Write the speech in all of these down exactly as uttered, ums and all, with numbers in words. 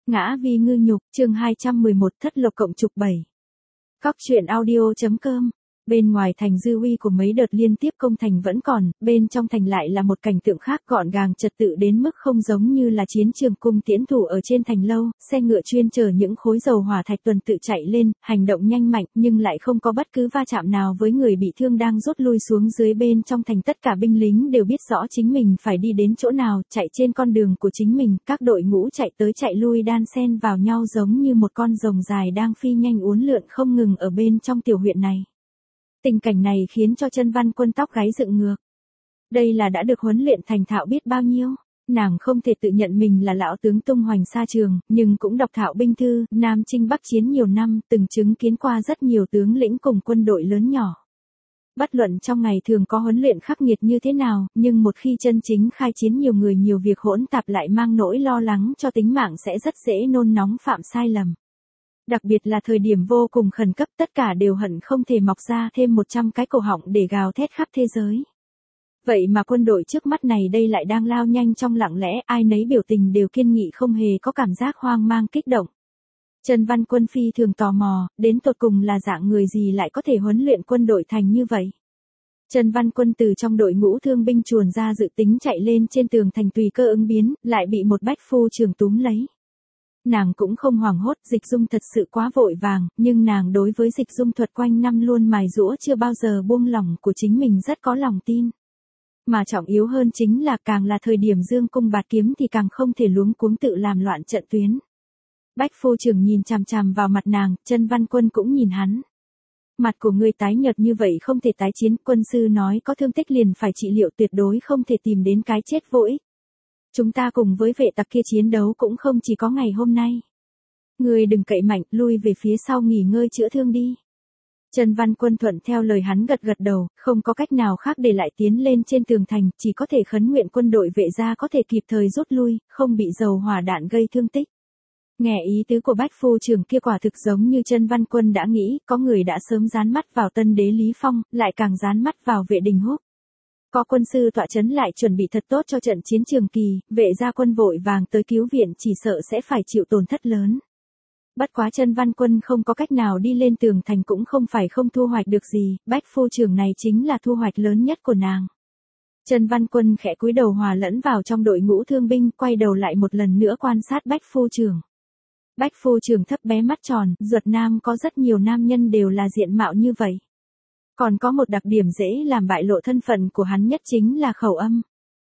Ngã vì ngư nhục, chương hai trăm mười một thất lộc cộng trục bảy. Cóc truyện audio.com. Bên ngoài thành dư uy của mấy đợt liên tiếp công thành vẫn còn, bên trong thành lại là một cảnh tượng khác gọn gàng trật tự đến mức không giống như là chiến trường cung tiễn thủ ở trên thành lâu, xe ngựa chuyên chở những khối dầu hỏa thạch tuần tự chạy lên, hành động nhanh mạnh nhưng lại không có bất cứ va chạm nào với người bị thương đang rút lui xuống dưới. Bên trong thành tất cả binh lính đều biết rõ chính mình phải đi đến chỗ nào, chạy trên con đường của chính mình, các đội ngũ chạy tới chạy lui đan xen vào nhau giống như một con rồng dài đang phi nhanh uốn lượn không ngừng ở bên trong tiểu huyện này. Tình cảnh này khiến cho Chân Văn Quân tóc gáy dựng ngược. Đây là đã được huấn luyện thành thạo biết bao nhiêu. Nàng không thể tự nhận mình là lão tướng tung hoành xa trường, nhưng cũng đọc thạo binh thư, Nam Chinh Bắc Chiến nhiều năm, từng chứng kiến qua rất nhiều tướng lĩnh cùng quân đội lớn nhỏ. Bất luận trong ngày thường có huấn luyện khắc nghiệt như thế nào, nhưng một khi chân chính khai chiến nhiều người nhiều việc hỗn tạp lại mang nỗi lo lắng cho tính mạng sẽ rất dễ nôn nóng phạm sai lầm. Đặc biệt là thời điểm vô cùng khẩn cấp, tất cả đều hận không thể mọc ra thêm một trăm cái cổ họng để gào thét khắp thế giới. Vậy mà quân đội trước mắt này đây lại đang lao nhanh trong lặng lẽ, ai nấy biểu tình đều kiên nghị không hề có cảm giác hoang mang kích động. Chân Văn Quân phi thường tò mò, đến tột cùng là dạng người gì lại có thể huấn luyện quân đội thành như vậy. Chân Văn Quân từ trong đội ngũ thương binh chuồn ra dự tính chạy lên trên tường thành tùy cơ ứng biến, lại bị một bách phu trưởng túm lấy. Nàng cũng không hoảng hốt, Dịch Dung thật sự quá vội vàng, nhưng nàng đối với Dịch Dung thuật quanh năm luôn mài giũa chưa bao giờ buông lỏng của chính mình rất có lòng tin. Mà trọng yếu hơn chính là càng là thời điểm dương cung bạt kiếm thì càng không thể luống cuống tự làm loạn trận tuyến. Bách phu trưởng nhìn chằm chằm vào mặt nàng, Chân Văn Quân cũng nhìn hắn. Mặt của ngươi tái nhợt như vậy không thể tái chiến, quân sư nói có thương tích liền phải trị liệu, tuyệt đối không thể tìm đến cái chết vô ích. Chúng ta cùng với vệ tặc kia chiến đấu cũng không chỉ có ngày hôm nay. Ngươi đừng cậy mạnh, lui về phía sau nghỉ ngơi chữa thương đi. Chân Văn Quân thuận theo lời hắn gật gật đầu, không có cách nào khác để lại tiến lên trên tường thành, chỉ có thể khấn nguyện quân đội vệ gia có thể kịp thời rút lui, không bị dầu hỏa đạn gây thương tích. Nghe ý tứ của bách phu trưởng kia quả thực giống như Chân Văn Quân đã nghĩ, có người đã sớm dán mắt vào tân đế Lý Phong, lại càng dán mắt vào vệ Đình Húc. Có quân sư tọa chấn lại chuẩn bị thật tốt cho trận chiến trường kỳ, vệ gia quân vội vàng tới cứu viện chỉ sợ sẽ phải chịu tổn thất lớn. Bất quá Chân Văn Quân không có cách nào đi lên tường thành cũng không phải không thu hoạch được gì, bách phu trưởng này chính là thu hoạch lớn nhất của nàng. Chân Văn Quân khẽ cúi đầu hòa lẫn vào trong đội ngũ thương binh, quay đầu lại một lần nữa quan sát bách phu trưởng. Bách phu trưởng thấp bé mắt tròn, Duật Nam có rất nhiều nam nhân đều là diện mạo như vậy. Còn có một đặc điểm dễ làm bại lộ thân phận của hắn nhất chính là khẩu âm.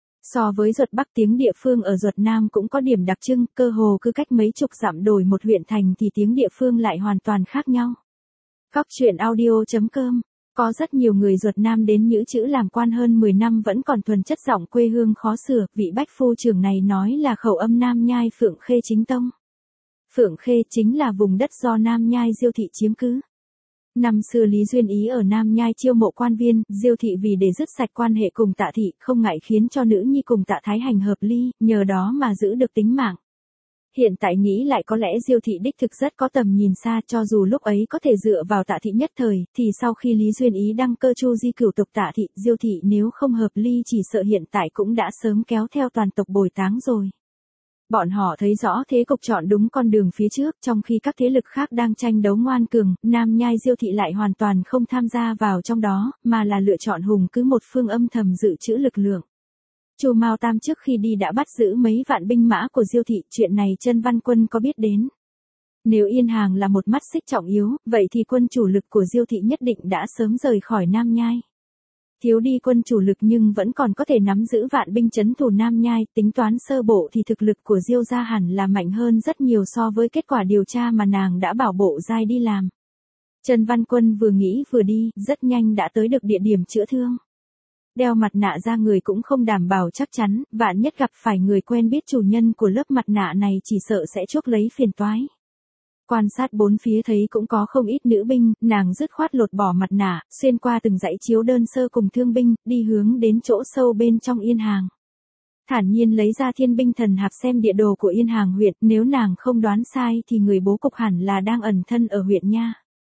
So với Duật Bắc tiếng địa phương ở Duật Nam cũng có điểm đặc trưng, cơ hồ cứ cách mấy chục dặm đổi một huyện thành thì tiếng địa phương lại hoàn toàn khác nhau. Cóc truyện audio.com. Có rất nhiều người Duật Nam đến nhữ chữ làm quan hơn mười năm vẫn còn thuần chất giọng quê hương khó sửa, vị bách phu trưởng này nói là khẩu âm Nam Nhai Phượng Khê chính tông. Phượng Khê chính là vùng đất do Nam Nhai Diêu thị chiếm cứ. Năm xưa Lý Duyên Ý ở Nam Nhai chiêu mộ quan viên, Diêu thị vì để dứt sạch quan hệ cùng Tạ thị, không ngại khiến cho nữ nhi cùng Tạ Thái Hành hợp ly, nhờ đó mà giữ được tính mạng. Hiện tại nghĩ lại có lẽ Diêu thị đích thực rất có tầm nhìn xa, cho dù lúc ấy có thể dựa vào Tạ thị nhất thời, thì sau khi Lý Duyên Ý đăng cơ chu di cửu tộc Tạ thị, Diêu thị nếu không hợp ly chỉ sợ hiện tại cũng đã sớm kéo theo toàn tộc bồi táng rồi. Bọn họ thấy rõ thế cục chọn đúng con đường phía trước, trong khi các thế lực khác đang tranh đấu ngoan cường, Nam Nhai Diêu thị lại hoàn toàn không tham gia vào trong đó, mà là lựa chọn hùng cứ một phương âm thầm dự trữ lực lượng. Chu Mao Tam trước khi đi đã bắt giữ mấy vạn binh mã của Diêu thị, chuyện này Chân Văn Quân có biết đến. Nếu Yên Hàng là một mắt xích trọng yếu, vậy thì quân chủ lực của Diêu thị nhất định đã sớm rời khỏi Nam Nhai. Thiếu đi quân chủ lực nhưng vẫn còn có thể nắm giữ vạn binh trấn thủ Nam Nhai, tính toán sơ bộ thì thực lực của Diêu gia hẳn là mạnh hơn rất nhiều so với kết quả điều tra mà nàng đã bảo bộ giai đi làm. Chân Văn Quân vừa nghĩ vừa đi, rất nhanh đã tới được địa điểm chữa thương. Đeo mặt nạ ra người cũng không đảm bảo chắc chắn, vạn nhất gặp phải người quen biết chủ nhân của lớp mặt nạ này chỉ sợ sẽ chuốc lấy phiền toái. Quan sát bốn phía thấy cũng có không ít nữ binh, nàng dứt khoát lột bỏ mặt nạ, xuyên qua từng dãy chiếu đơn sơ cùng thương binh, đi hướng đến chỗ sâu bên trong Yên Hàng. Thản nhiên lấy ra Thiên Binh Thần Hạp xem địa đồ của Yên Hàng huyện, nếu nàng không đoán sai thì người bố cục hẳn là đang ẩn thân ở huyện nha.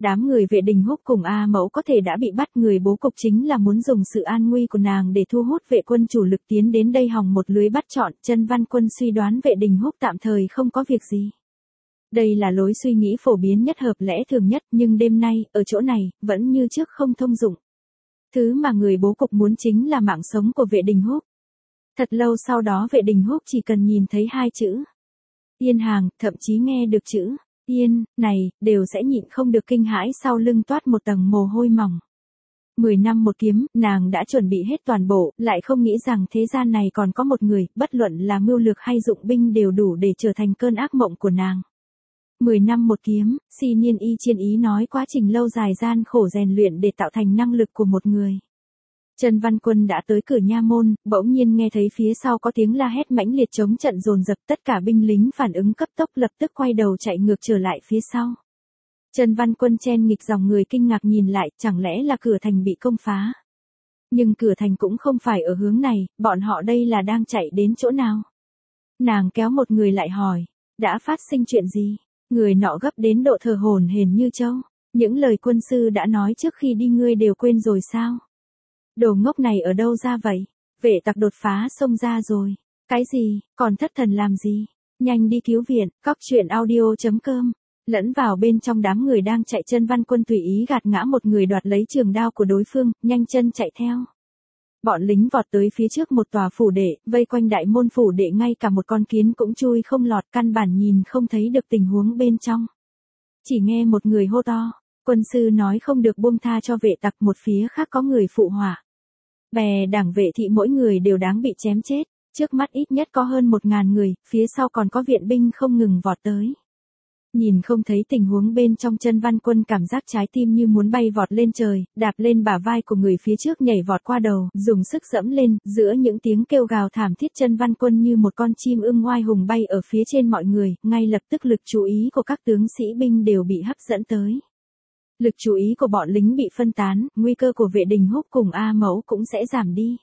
Đám người Vệ Đình Húc cùng A Mẫu có thể đã bị bắt, người bố cục chính là muốn dùng sự an nguy của nàng để thu hút vệ quân chủ lực tiến đến đây hòng một lưới bắt trọn. Chân Văn Quân suy đoán Vệ Đình Húc tạm thời không có việc gì. Đây là lối suy nghĩ phổ biến nhất, hợp lẽ thường nhất, nhưng đêm nay, ở chỗ này, vẫn như trước không thông dụng. Thứ mà người bố cục muốn chính là mạng sống của Vệ Đình Húc. Thật lâu sau đó Vệ Đình Húc chỉ cần nhìn thấy hai chữ Yên Hàng, thậm chí nghe được chữ Yên này, đều sẽ nhịn không được kinh hãi, sau lưng toát một tầng mồ hôi mỏng. Mười năm một kiếm, nàng đã chuẩn bị hết toàn bộ, lại không nghĩ rằng thế gian này còn có một người, bất luận là mưu lược hay dụng binh đều đủ để trở thành cơn ác mộng của nàng. Mười năm một kiếm, Si Niên Y Chiên ý nói quá trình lâu dài gian khổ rèn luyện để tạo thành năng lực của một người. Chân Văn Quân đã tới cửa nha môn, bỗng nhiên nghe thấy phía sau có tiếng la hét mãnh liệt, chống trận dồn dập, tất cả binh lính phản ứng cấp tốc lập tức quay đầu chạy ngược trở lại phía sau. Chân Văn Quân chen nghịch dòng người kinh ngạc nhìn lại, chẳng lẽ là cửa thành bị công phá? Nhưng cửa thành cũng không phải ở hướng này, bọn họ đây là đang chạy đến chỗ nào? Nàng kéo một người lại hỏi, đã phát sinh chuyện gì? Người nọ gấp đến độ thở hổn hển như trâu. Những lời quân sư đã nói trước khi đi ngươi đều quên rồi sao? Đồ ngốc này ở đâu ra vậy? Vệ tặc đột phá xông ra rồi. Cái gì, còn thất thần làm gì? Nhanh đi cứu viện. Cóc truyện audio chấm com. Lẫn vào bên trong đám người đang chạy, Chân Văn Quân tùy ý gạt ngã một người, đoạt lấy trường đao của đối phương, nhanh chân chạy theo. Bọn lính vọt tới phía trước một tòa phủ đệ, vây quanh đại môn phủ đệ, ngay cả một con kiến cũng chui không lọt, căn bản nhìn không thấy được tình huống bên trong. Chỉ nghe một người hô to, quân sư nói không được buông tha cho vệ tặc, một phía khác có người phụ họa. Bè đảng Vệ thị mỗi người đều đáng bị chém chết, trước mắt ít nhất có hơn một ngàn người, phía sau còn có viện binh không ngừng vọt tới. Nhìn không thấy tình huống bên trong, Chân Văn Quân cảm giác trái tim như muốn bay vọt lên trời, đạp lên bả vai của người phía trước, nhảy vọt qua đầu, dùng sức dẫm lên, giữa những tiếng kêu gào thảm thiết, Chân Văn Quân như một con chim ưng oai hùng bay ở phía trên mọi người, ngay lập tức lực chú ý của các tướng sĩ binh đều bị hấp dẫn tới. Lực chú ý của bọn lính bị phân tán, nguy cơ của Vệ Đình Húc cùng A Mẫu cũng sẽ giảm đi.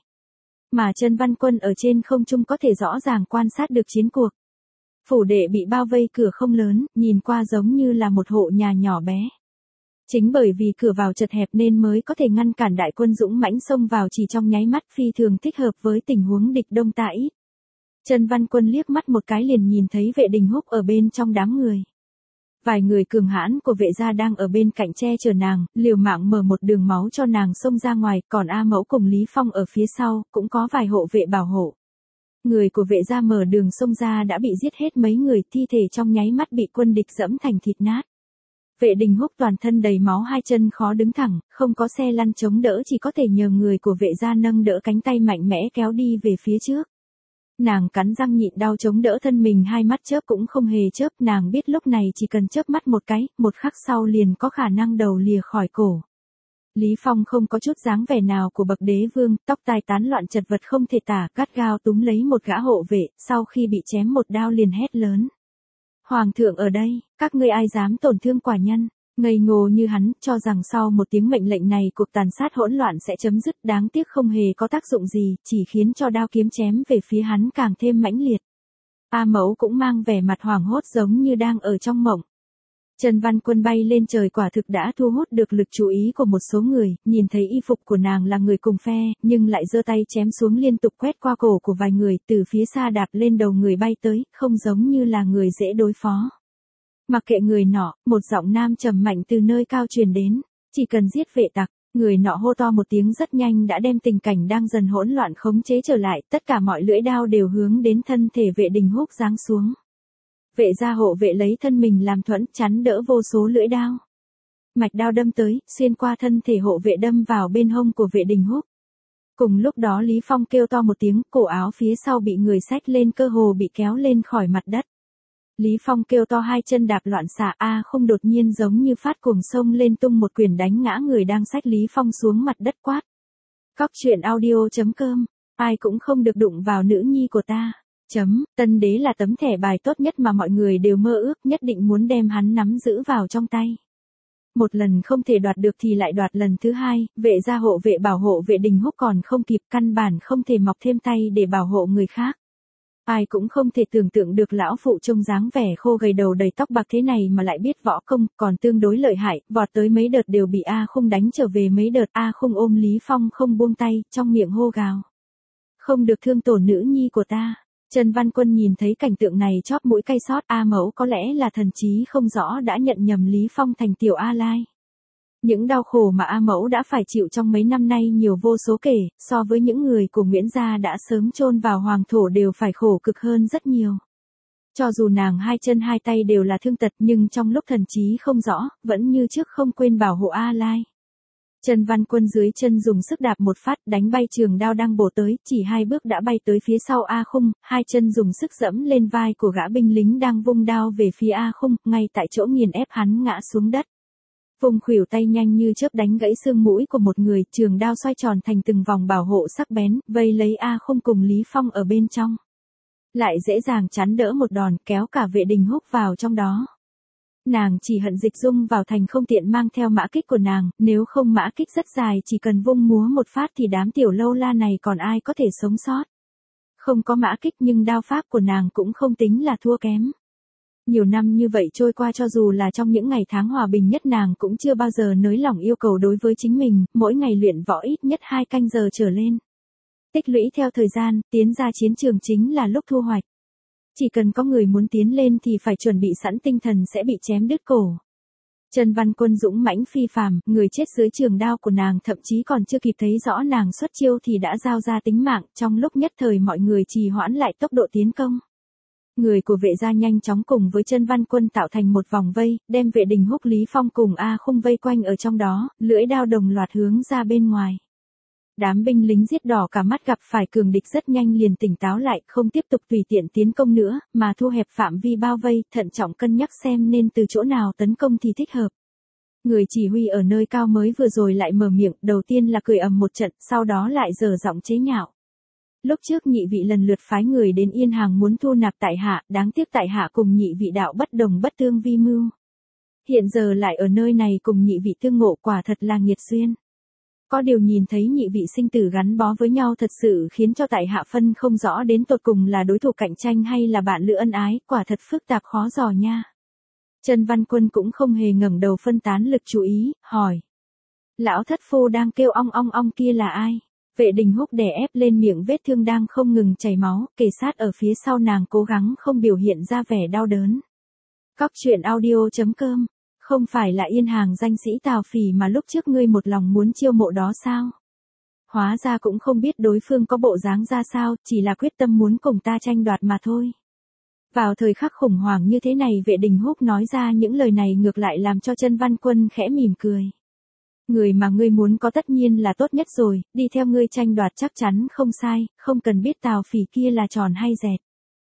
Mà Chân Văn Quân ở trên không trung có thể rõ ràng quan sát được chiến cuộc. Phủ đệ bị bao vây, cửa không lớn, nhìn qua giống như là một hộ nhà nhỏ bé. Chính bởi vì cửa vào chật hẹp nên mới có thể ngăn cản đại quân dũng mãnh xông vào chỉ trong nháy mắt, phi thường thích hợp với tình huống địch đông ta ít. Chân Văn Quân liếc mắt một cái liền nhìn thấy Vệ Đình Húc ở bên trong đám người. Vài người cường hãn của Vệ gia đang ở bên cạnh che chở nàng, liều mạng mở một đường máu cho nàng xông ra ngoài, còn A Mẫu cùng Lý Phong ở phía sau, cũng có vài hộ vệ bảo hộ. Người của Vệ gia mở đường xông ra đã bị giết hết mấy người, thi thể trong nháy mắt bị quân địch dẫm thành thịt nát. Vệ Đình Húc toàn thân đầy máu, hai chân khó đứng thẳng, không có xe lăn chống đỡ, chỉ có thể nhờ người của Vệ gia nâng đỡ, cánh tay mạnh mẽ kéo đi về phía trước. Nàng cắn răng nhịn đau chống đỡ thân mình, hai mắt chớp cũng không hề chớp, nàng biết lúc này chỉ cần chớp mắt một cái, một khắc sau liền có khả năng đầu lìa khỏi cổ. Lý Phong không có chút dáng vẻ nào của bậc đế vương, tóc tai tán loạn chật vật không thể tả, gắt gao túm lấy một gã hộ vệ, sau khi bị chém một đao liền hét lớn. Hoàng thượng ở đây, các ngươi ai dám tổn thương quả nhân? Ngây ngô như hắn, cho rằng sau một tiếng mệnh lệnh này cuộc tàn sát hỗn loạn sẽ chấm dứt, đáng tiếc không hề có tác dụng gì, chỉ khiến cho đao kiếm chém về phía hắn càng thêm mãnh liệt. A Mẫu cũng mang vẻ mặt hoảng hốt giống như đang ở trong mộng. Chân Văn Quân bay lên trời quả thực đã thu hút được lực chú ý của một số người, nhìn thấy y phục của nàng là người cùng phe, nhưng lại giơ tay chém xuống liên tục quét qua cổ của vài người, từ phía xa đạp lên đầu người bay tới, không giống như là người dễ đối phó. Mặc kệ người nọ, một giọng nam trầm mạnh từ nơi cao truyền đến, chỉ cần giết vệ tặc. Người nọ hô to một tiếng rất nhanh đã đem tình cảnh đang dần hỗn loạn khống chế trở lại, tất cả mọi lưỡi đao đều hướng đến thân thể Vệ Đình Húc giáng xuống. Vệ gia hộ vệ lấy thân mình làm thuẫn, chắn đỡ vô số lưỡi đao. Mạch đao đâm tới, xuyên qua thân thể hộ vệ đâm vào bên hông của Vệ Đình Húc. Cùng lúc đó Lý Phong kêu to một tiếng, cổ áo phía sau bị người xách lên, cơ hồ bị kéo lên khỏi mặt đất. Lý Phong kêu to, hai chân đạp loạn xạ, A không đột nhiên giống như phát cuồng xông lên, tung một quyền đánh ngã người đang xách Lý Phong xuống mặt đất, quát. Cóc truyện audio chấm com, ai cũng không được đụng vào nữ nhi của ta. Chấm, Tân Đế là tấm thẻ bài tốt nhất mà mọi người đều mơ ước, nhất định muốn đem hắn nắm giữ vào trong tay. Một lần không thể đoạt được thì lại đoạt lần thứ hai, Vệ gia hộ vệ bảo hộ Vệ Đình Húc còn không kịp, căn bản không thể mọc thêm tay để bảo hộ người khác. Ai cũng không thể tưởng tượng được lão phụ trông dáng vẻ khô gầy đầu đầy tóc bạc thế này mà lại biết võ công, còn tương đối lợi hại, vọt tới mấy đợt đều bị A Khung đánh trở về mấy đợt. A Khung ôm Lý Phong không buông tay, trong miệng hô gào. Không được thương tổn nữ nhi của ta. Trần Văn Quân nhìn thấy cảnh tượng này chóp mũi cay xót. A Mẫu có lẽ là thần trí không rõ đã nhận nhầm Lý Phong thành tiểu A Lai. Những đau khổ mà A Mẫu đã phải chịu trong mấy năm nay nhiều vô số kể, so với những người của Nguyễn gia đã sớm chôn vào hoàng thổ đều phải khổ cực hơn rất nhiều. Cho dù nàng hai chân hai tay đều là thương tật nhưng trong lúc thần trí không rõ, vẫn như trước không quên bảo hộ A Lai. Trần Văn Quân dưới chân dùng sức đạp một phát đánh bay trường đao đang bổ tới, chỉ hai bước đã bay tới phía sau A Khung, hai chân dùng sức dẫm lên vai của gã binh lính đang vung đao về phía A Khung, ngay tại chỗ nghiền ép hắn ngã xuống đất. Vùng khuỷu tay nhanh như chớp đánh gãy xương mũi của một người, trường đao xoay tròn thành từng vòng bảo hộ sắc bén, vây lấy A Khung cùng Lý Phong ở bên trong. Lại dễ dàng chắn đỡ một đòn, kéo cả Vệ Đình Húc vào trong đó. Nàng chỉ hận Dịch Dung vào thành không tiện mang theo mã kích của nàng, nếu không mã kích rất dài chỉ cần vung múa một phát thì đám tiểu lâu la này còn ai có thể sống sót. Không có mã kích nhưng đao pháp của nàng cũng không tính là thua kém. Nhiều năm như vậy trôi qua cho dù là trong những ngày tháng hòa bình nhất nàng cũng chưa bao giờ nới lỏng yêu cầu đối với chính mình, mỗi ngày luyện võ ít nhất hai canh giờ trở lên. Tích lũy theo thời gian, tiến ra chiến trường chính là lúc thu hoạch. Chỉ cần có người muốn tiến lên thì phải chuẩn bị sẵn tinh thần sẽ bị chém đứt cổ. Trần Văn Quân dũng mãnh phi phàm, người chết dưới trường đao của nàng thậm chí còn chưa kịp thấy rõ nàng xuất chiêu thì đã giao ra tính mạng, trong lúc nhất thời mọi người trì hoãn lại tốc độ tiến công. Người của Vệ gia nhanh chóng cùng với Trần Văn Quân tạo thành một vòng vây, đem Vệ Đình Húc Lý Phong cùng A Khung vây quanh ở trong đó, lưỡi đao đồng loạt hướng ra bên ngoài. Đám binh lính giết đỏ cả mắt gặp phải cường địch rất nhanh liền tỉnh táo lại, không tiếp tục tùy tiện tiến công nữa, mà thu hẹp phạm vi bao vây, thận trọng cân nhắc xem nên từ chỗ nào tấn công thì thích hợp. Người chỉ huy ở nơi cao mới vừa rồi lại mở miệng, đầu tiên là cười ầm một trận, sau đó lại dở giọng chế nhạo. Lúc trước nhị vị lần lượt phái người đến Yên Hàng muốn thu nạp tại hạ, đáng tiếc tại hạ cùng nhị vị đạo bất đồng bất tương vi mưu. Hiện giờ lại ở nơi này cùng nhị vị tương ngộ, quả thật là nghiệt duyên. Có điều nhìn thấy nhị vị sinh tử gắn bó với nhau thật sự khiến cho tại hạ phân không rõ đến tột cùng là đối thủ cạnh tranh hay là bạn lữ ân ái, quả thật phức tạp khó dò nha. Trần Văn Quân cũng không hề ngẩng đầu phân tán lực chú ý, hỏi. Lão thất phu đang kêu ong ong ong kia là ai? Vệ Đình Húc đè ép lên miệng vết thương đang không ngừng chảy máu, kề sát ở phía sau nàng cố gắng không biểu hiện ra vẻ đau đớn. Cóc truyện audio chấm com. Không phải là Yên Hàng danh sĩ Tào Phỉ mà lúc trước ngươi một lòng muốn chiêu mộ đó sao? Hóa ra cũng không biết đối phương có bộ dáng ra sao, chỉ là quyết tâm muốn cùng ta tranh đoạt mà thôi. Vào thời khắc khủng hoảng như thế này Vệ Đình Húc nói ra những lời này ngược lại làm cho Trần Văn Quân khẽ mỉm cười. Người mà ngươi muốn có tất nhiên là tốt nhất rồi, đi theo ngươi tranh đoạt chắc chắn không sai, không cần biết Tào Phỉ kia là tròn hay dẹt.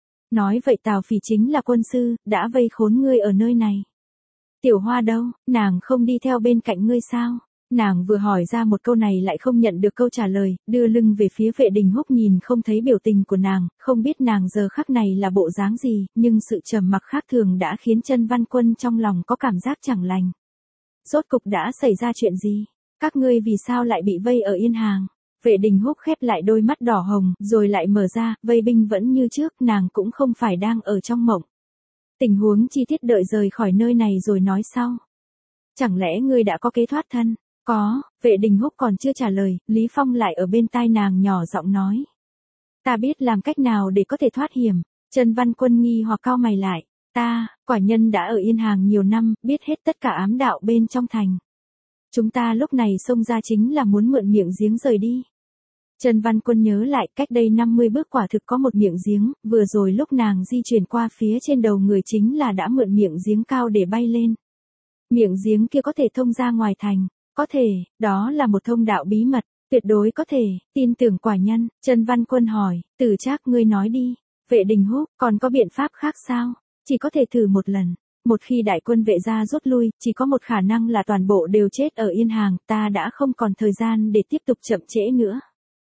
Nói vậy Tào Phỉ chính là quân sư, đã vây khốn ngươi ở nơi này. Tiểu Hoa đâu, nàng không đi theo bên cạnh ngươi sao? Nàng vừa hỏi ra một câu này lại không nhận được câu trả lời, đưa lưng về phía Vệ Đình Húc nhìn không thấy biểu tình của nàng, không biết nàng giờ khắc này là bộ dáng gì, nhưng sự trầm mặc khác thường đã khiến Trần Văn Quân trong lòng có cảm giác chẳng lành. Rốt cục đã xảy ra chuyện gì? Các ngươi vì sao lại bị vây ở Yên Hàng? Vệ Đình Húc khép lại đôi mắt đỏ hồng, rồi lại mở ra, vây binh vẫn như trước, nàng cũng không phải đang ở trong mộng. Tình huống chi tiết đợi rời khỏi nơi này rồi nói sau. Chẳng lẽ ngươi đã có kế thoát thân? Có, Vệ Đình Húc còn chưa trả lời, Lý Phong lại ở bên tai nàng nhỏ giọng nói. Ta biết làm cách nào để có thể thoát hiểm. Trần Văn Quân nghi hoặc cau mày lại. Ta, quả nhân đã ở Yên Hàng nhiều năm, biết hết tất cả ám đạo bên trong thành. Chúng ta lúc này xông ra chính là muốn mượn miệng giếng rời đi. Trần Văn Quân nhớ lại cách đây năm mươi bước quả thực có một miệng giếng, vừa rồi lúc nàng di chuyển qua phía trên đầu người chính là đã mượn miệng giếng cao để bay lên. Miệng giếng kia có thể thông ra ngoài thành, có thể, đó là một thông đạo bí mật, tuyệt đối có thể, tin tưởng quả nhân. Trần Văn Quân hỏi, Tử Trác ngươi nói đi. Vệ Đình Húc, còn có biện pháp khác sao? Chỉ có thể thử một lần. Một khi đại quân Vệ gia rút lui, chỉ có một khả năng là toàn bộ đều chết ở Yên Hàng, ta đã không còn thời gian để tiếp tục chậm trễ nữa.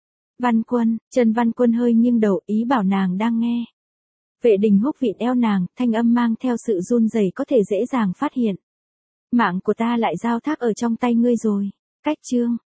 Văn Quân, Trần Văn Quân hơi nghiêng đầu ý bảo nàng đang nghe. Vệ Đình Húc vịn eo nàng, thanh âm mang theo sự run rẩy có thể dễ dàng phát hiện. Mạng của ta lại giao thác ở trong tay ngươi rồi. Cách chương,